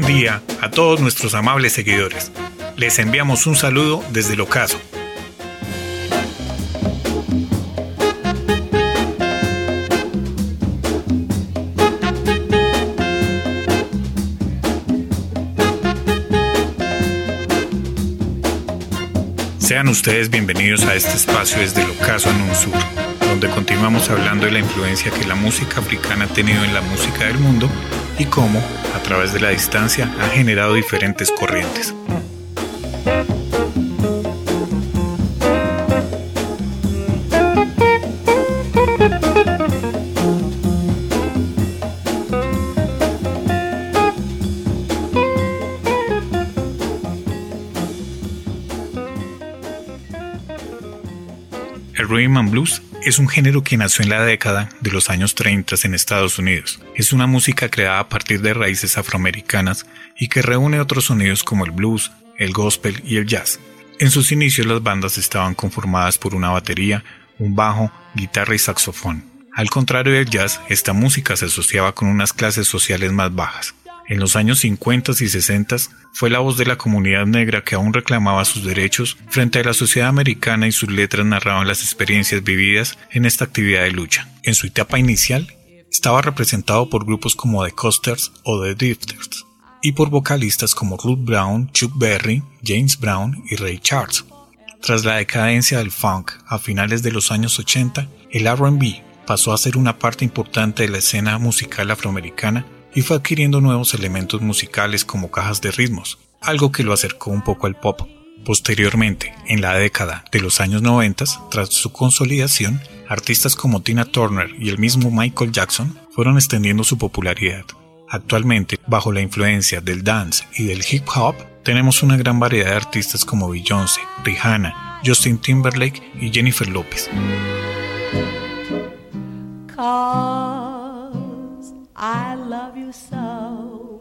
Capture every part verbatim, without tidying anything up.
buen día a todos nuestros amables seguidores. Les enviamos un saludo desde el ocaso. Sean ustedes bienvenidos a este espacio desde el ocaso en un sur, donde continuamos hablando de la influencia que la música africana ha tenido en la música del mundo y cómo, a través de la distancia, ha generado diferentes corrientes. El rhythm and blues es un género que nació en la década de los años treinta en Estados Unidos. Es una música creada a partir de raíces afroamericanas y que reúne otros sonidos como el blues, el gospel y el jazz. En sus inicios las bandas estaban conformadas por una batería, un bajo, guitarra y saxofón. Al contrario del jazz, esta música se asociaba con unas clases sociales más bajas. En los años cincuenta y sesenta fue la voz de la comunidad negra que aún reclamaba sus derechos frente a la sociedad americana y sus letras narraban las experiencias vividas en esta actividad de lucha. En su etapa inicial, estaba representado por grupos como The Coasters o The Drifters y por vocalistas como Ruth Brown, Chuck Berry, James Brown y Ray Charles. Tras la decadencia del funk a finales de los años ochenta, el R and B pasó a ser una parte importante de la escena musical afroamericana y fue adquiriendo nuevos elementos musicales como cajas de ritmos, algo que lo acercó un poco al pop. Posteriormente, en la década de los años noventa, tras su consolidación, artistas como Tina Turner y el mismo Michael Jackson fueron extendiendo su popularidad. Actualmente, bajo la influencia del dance y del hip hop, tenemos una gran variedad de artistas como Beyoncé, Rihanna, Justin Timberlake y Jennifer Lopez. I love you so.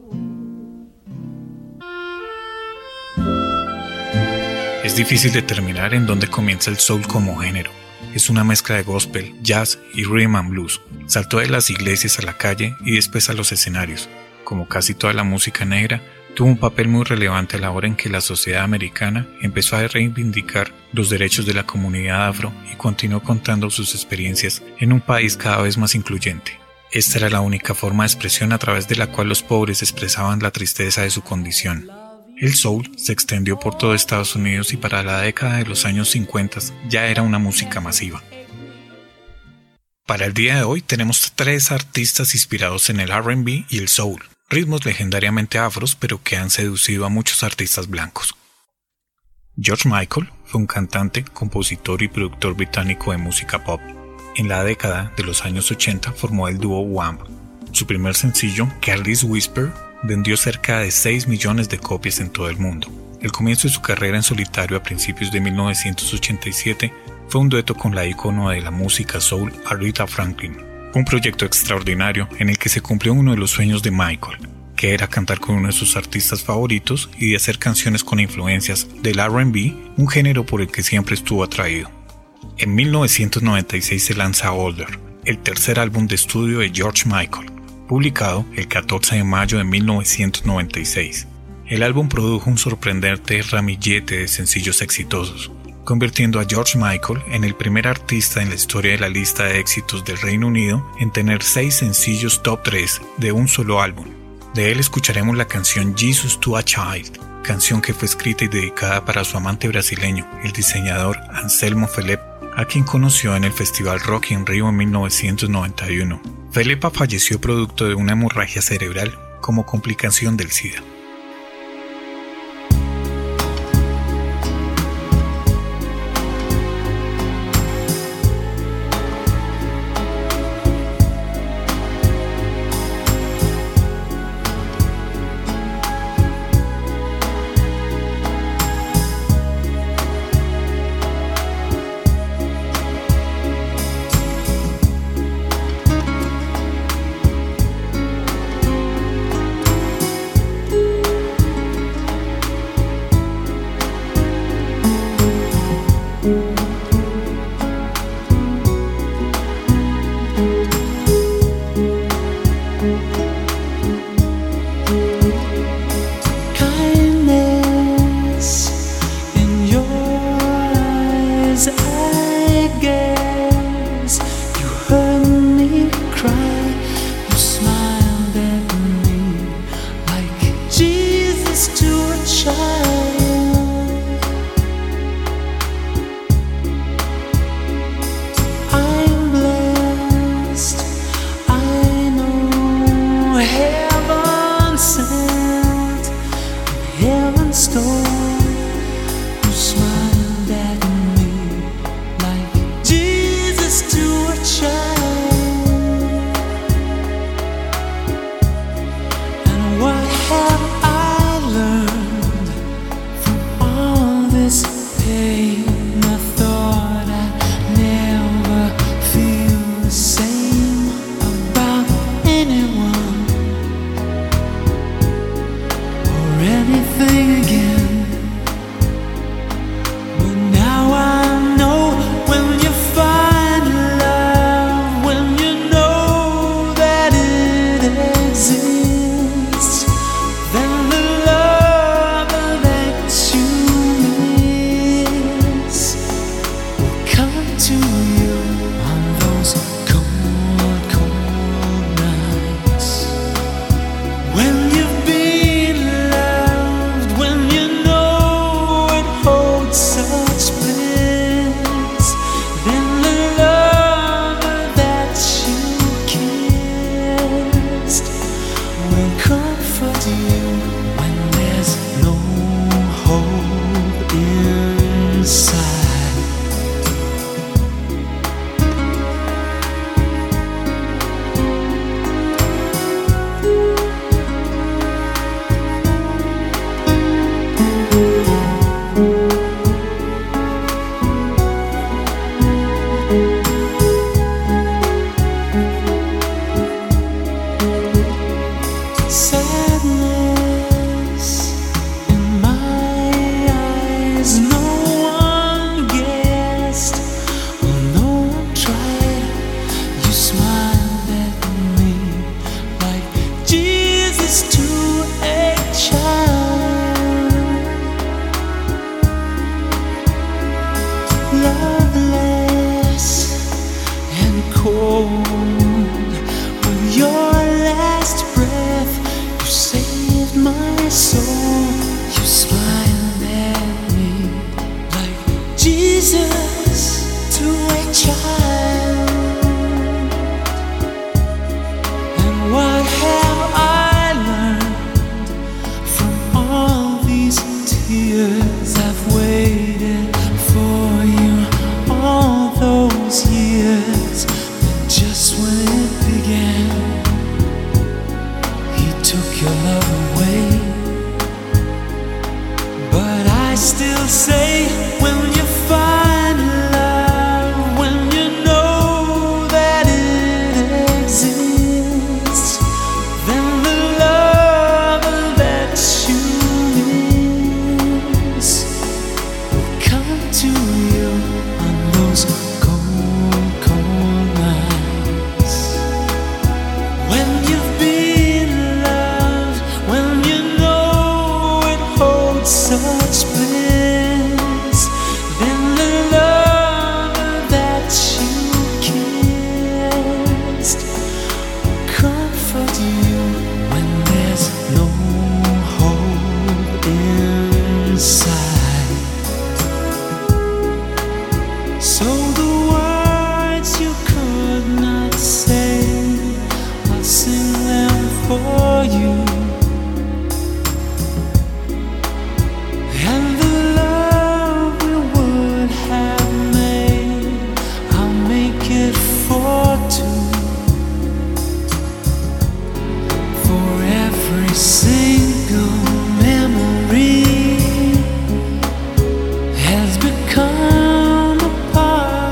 Es difícil determinar en dónde comienza el soul como género. Es una mezcla de gospel, jazz y rhythm and blues. Saltó de las iglesias a la calle y después a los escenarios. Como casi toda la música negra, tuvo un papel muy relevante a la hora en que la sociedad americana empezó a reivindicar los derechos de la comunidad afro y continuó contando sus experiencias en un país cada vez más incluyente. Esta era la única forma de expresión a través de la cual los pobres expresaban la tristeza de su condición. El soul se extendió por todo Estados Unidos y para la década de los años cincuenta ya era una música masiva. Para el día de hoy tenemos tres artistas inspirados en el R and B y el soul, ritmos legendariamente afros pero que han seducido a muchos artistas blancos. George Michael fue un cantante, compositor y productor británico de música pop. En la década de los años ochenta formó el dúo Wham. Su primer sencillo, Careless Whisper, vendió cerca de seis millones de copias en todo el mundo. El comienzo de su carrera en solitario a principios de mil novecientos ochenta y siete fue un dueto con la ícono de la música soul Aretha Franklin. Un proyecto extraordinario en el que se cumplió uno de los sueños de Michael, que era cantar con uno de sus artistas favoritos y de hacer canciones con influencias del R and B, un género por el que siempre estuvo atraído. En mil novecientos noventa y seis se lanza Older, el tercer álbum de estudio de George Michael, publicado el catorce de mayo de mil novecientos noventa y seis. El álbum produjo un sorprendente ramillete de sencillos exitosos, convirtiendo a George Michael en el primer artista en la historia de la lista de éxitos del Reino Unido en tener seis sencillos top tres de un solo álbum. De él escucharemos la canción Jesus to a Child, canción que fue escrita y dedicada para su amante brasileño, el diseñador Anselmo Felipe, a quien conoció en el Festival Rock in Rio en mil novecientos noventa y uno. Felipe falleció producto de una hemorragia cerebral como complicación del SIDA. as I gaze, you heard me cry. You smiled at me like Jesus to a child. I'm blessed, I know heaven sent, heaven stole. You smiled at me like Jesus to a child. And what have I learned from all this pain? I thought I'd never feel the same about anyone or anything again. But now I know, when you find love, when you know that it exists, then the love that you miss will come to you on those cold, cold nights. When you've been loved, when you know it holds such bliss, then the love that you kissed will comfort you when there's no hope inside. Sadness in my eyes, no one guessed, or no one tried. You smiled at me like Jesus to a child. Loveless and cold, with your last breath, you saved my soul. You smiled at me like Jesus to a child. And what have I learned from all these tears? I've waited for you all those years, and just when it began, he took your love away. But I still say, when you find love, when you know that it exists, then the love that you miss will come to you on those cold, cold nights. When you've been loved, when you know it holds such bliss, then the love that you kissed will comfort you when there's no hope inside. So the words you could not say, I'll sing them for you. And the love we would have made, I'll make it for two. For every single memory has become a part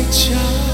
child.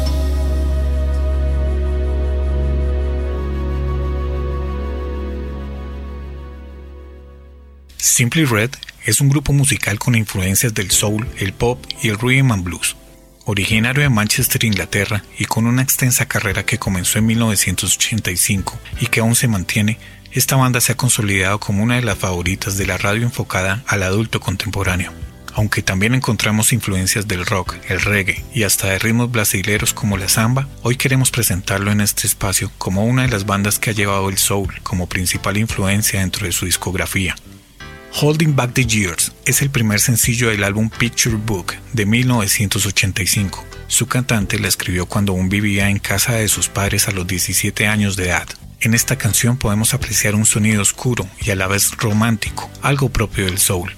Simply Red es un grupo musical con influencias del soul, el pop y el rhythm and blues. Originario de Manchester, Inglaterra, y con una extensa carrera que comenzó en mil novecientos ochenta y cinco y que aún se mantiene, esta banda se ha consolidado como una de las favoritas de la radio enfocada al adulto contemporáneo. Aunque también encontramos influencias del rock, el reggae y hasta de ritmos brasileros como la samba, hoy queremos presentarlo en este espacio como una de las bandas que ha llevado el soul como principal influencia dentro de su discografía. Holding Back the Years es el primer sencillo del álbum Picture Book de mil novecientos ochenta y cinco. Su cantante la escribió cuando aún vivía en casa de sus padres a los diecisiete años de edad. En esta canción podemos apreciar un sonido oscuro y a la vez romántico, algo propio del soul.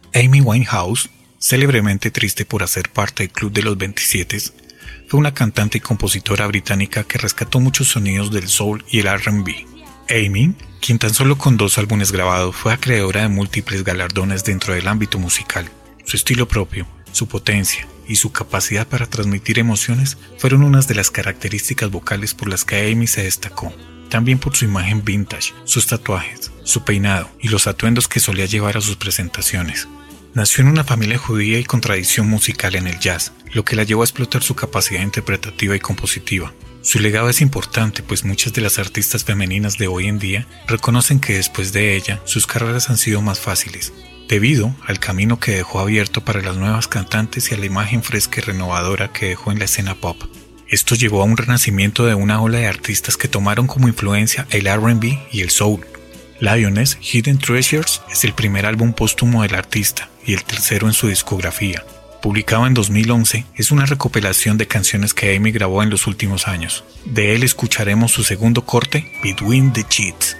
Amy Winehouse, célebremente triste por hacer parte del Club de los veintisiete, fue una cantante y compositora británica que rescató muchos sonidos del soul y el R and B. Amy, quien tan solo con dos álbumes grabados fue acreedora de múltiples galardones dentro del ámbito musical, su estilo propio, su potencia y su capacidad para transmitir emociones fueron unas de las características vocales por las que Amy se destacó. También por su imagen vintage, sus tatuajes, su peinado y los atuendos que solía llevar a sus presentaciones. Nació en una familia judía y con tradición musical en el jazz, lo que la llevó a explotar su capacidad interpretativa y compositiva. Su legado es importante, pues muchas de las artistas femeninas de hoy en día reconocen que después de ella sus carreras han sido más fáciles, debido al camino que dejó abierto para las nuevas cantantes y a la imagen fresca y renovadora que dejó en la escena pop. Esto llevó a un renacimiento de una ola de artistas que tomaron como influencia el R and B y el soul. Lioness Hidden Treasures es el primer álbum póstumo del artista y el tercero en su discografía. Publicado en dos mil once, es una recopilación de canciones que Amy grabó en los últimos años. De él escucharemos su segundo corte, Between the Sheets.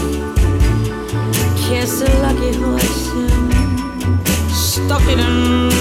Stuck it in